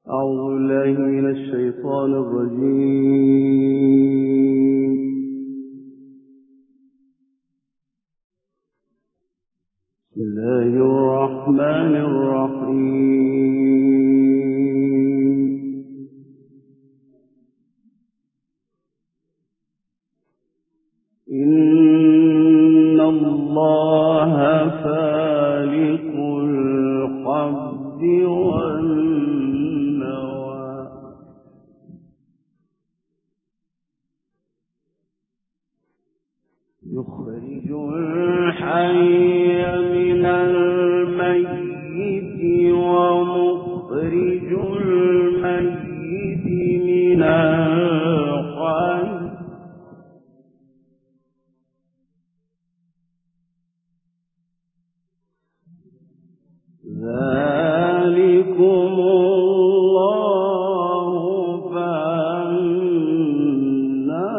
أعوذ بالله من الشيطان الرجيم. بسم الله الرحمن الرحيم. إن الله فالق الحب والنوى يخرج الحي من الميت ومخرج الميت من الحي ذلكم الله فأنا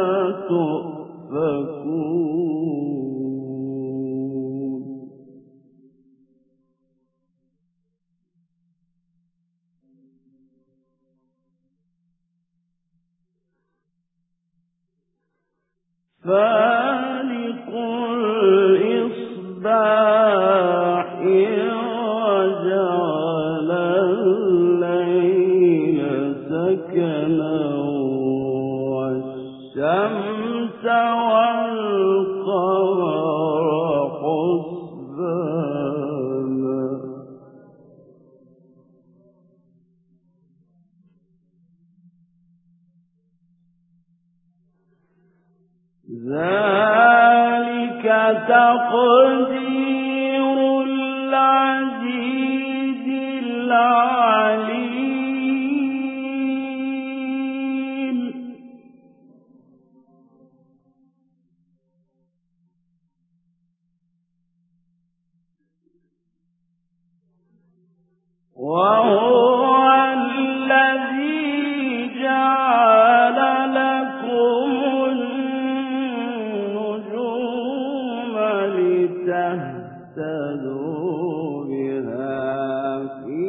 تؤفكون. فالق الإصباح وجعل الليل سكنا والشمس والقمر حسبانا ذلك تقدير العزيز العليم. وهو الذي جعل لكم النجوم لتهتدوا بها في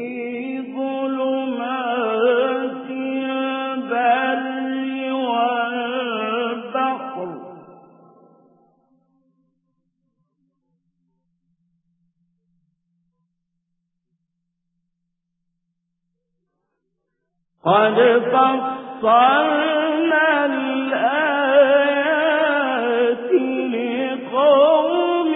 ظلمات البر والبحر قد فصلنا الآيات لقوم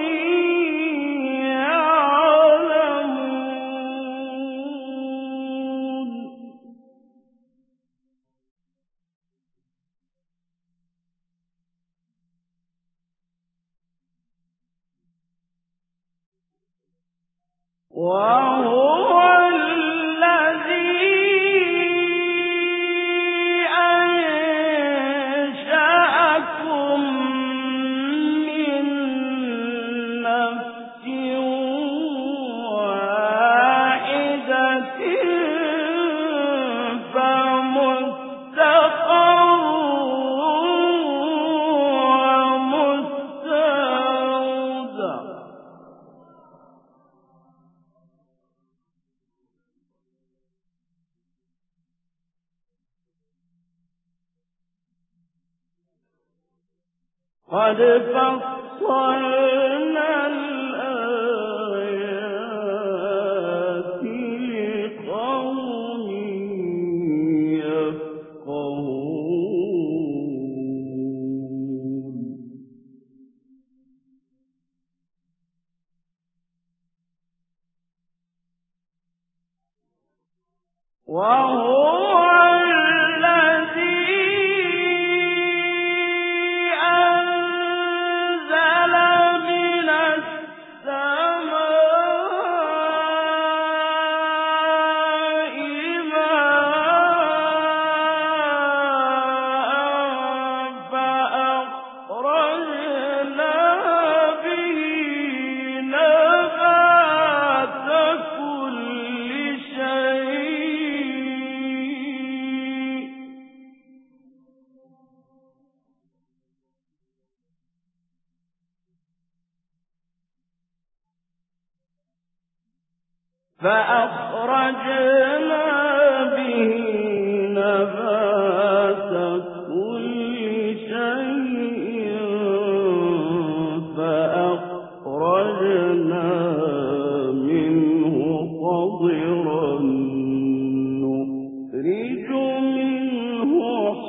يعلمون. وهو الذي أنشأكم من نفس واحدة فمستقر ومستودع قد فصلنا الآيات لقوم يفقهون. وهو الذي أنزل من السماء ماء فأخرجنا به نبات كل شيء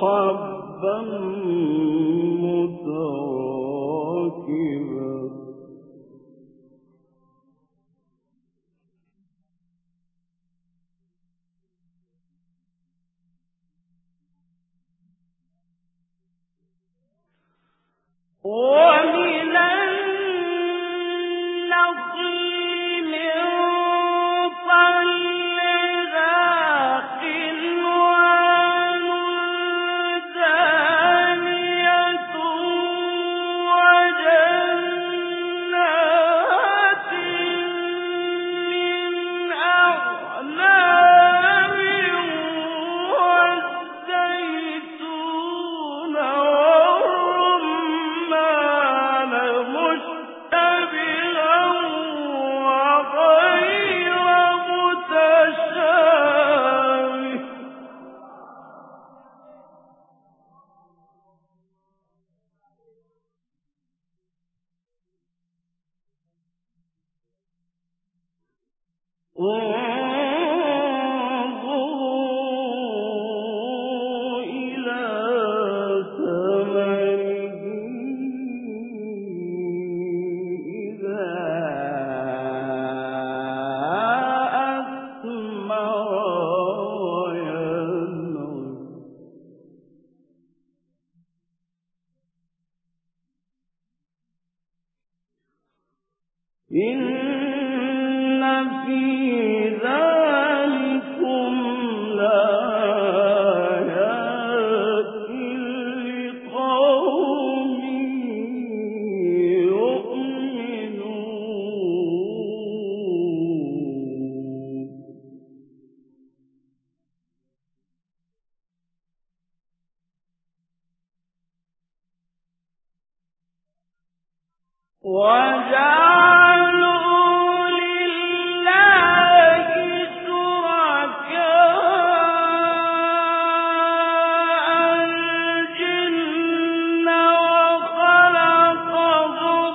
صبا متراكبا ومن النخل من طلعها قنوان دانية وجنات من أعناب والزيتون والرمان مشتبها وغير متشابه انظروا إلى ثمره إذا أثمر وينعم إن في ذلكم لآيات لقوم يؤمنون وجعلوا لله شركاء الجن وخلقهم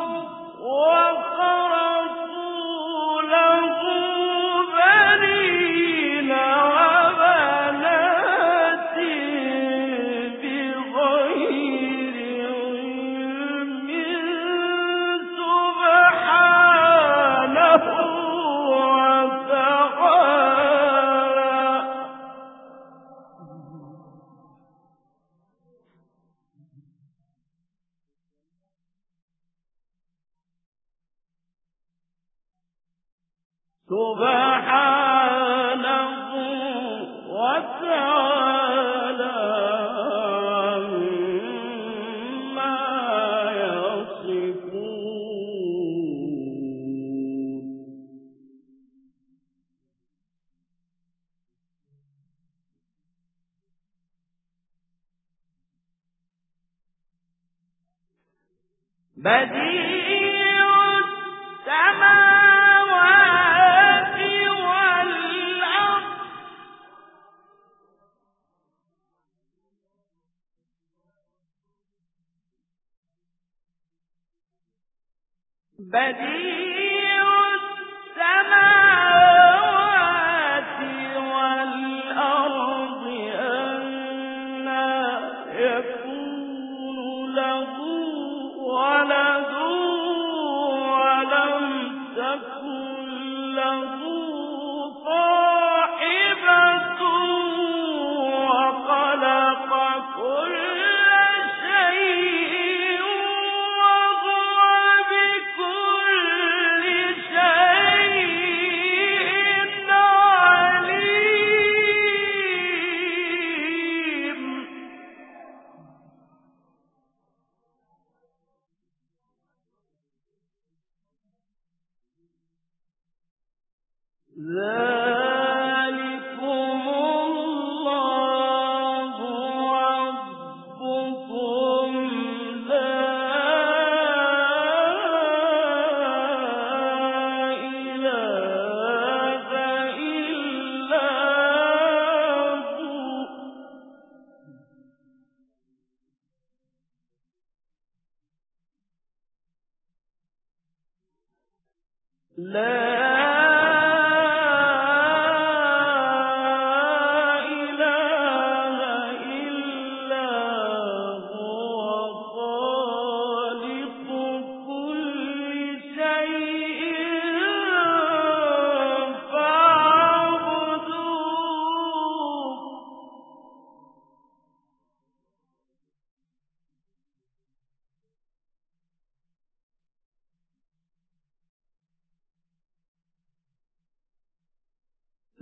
وخرقوا له بنين وبنات بغير علم سبحانه وتعالى سبحانه وتعالى عما يصفون بديع السماوات والأرض بديع السماوات والأرض أنى يكون له ولد ولم تكن له صاحبة وخلق كل شيء وهو بكل شيء عليم ذلكم الله ربكم لا إله إلا هو لا إله إلا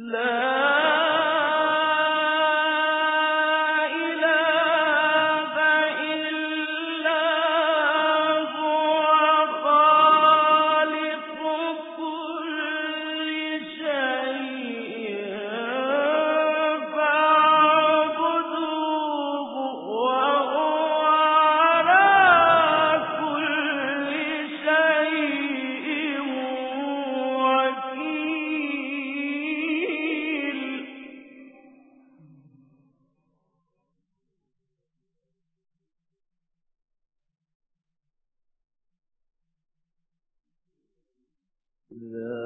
إذا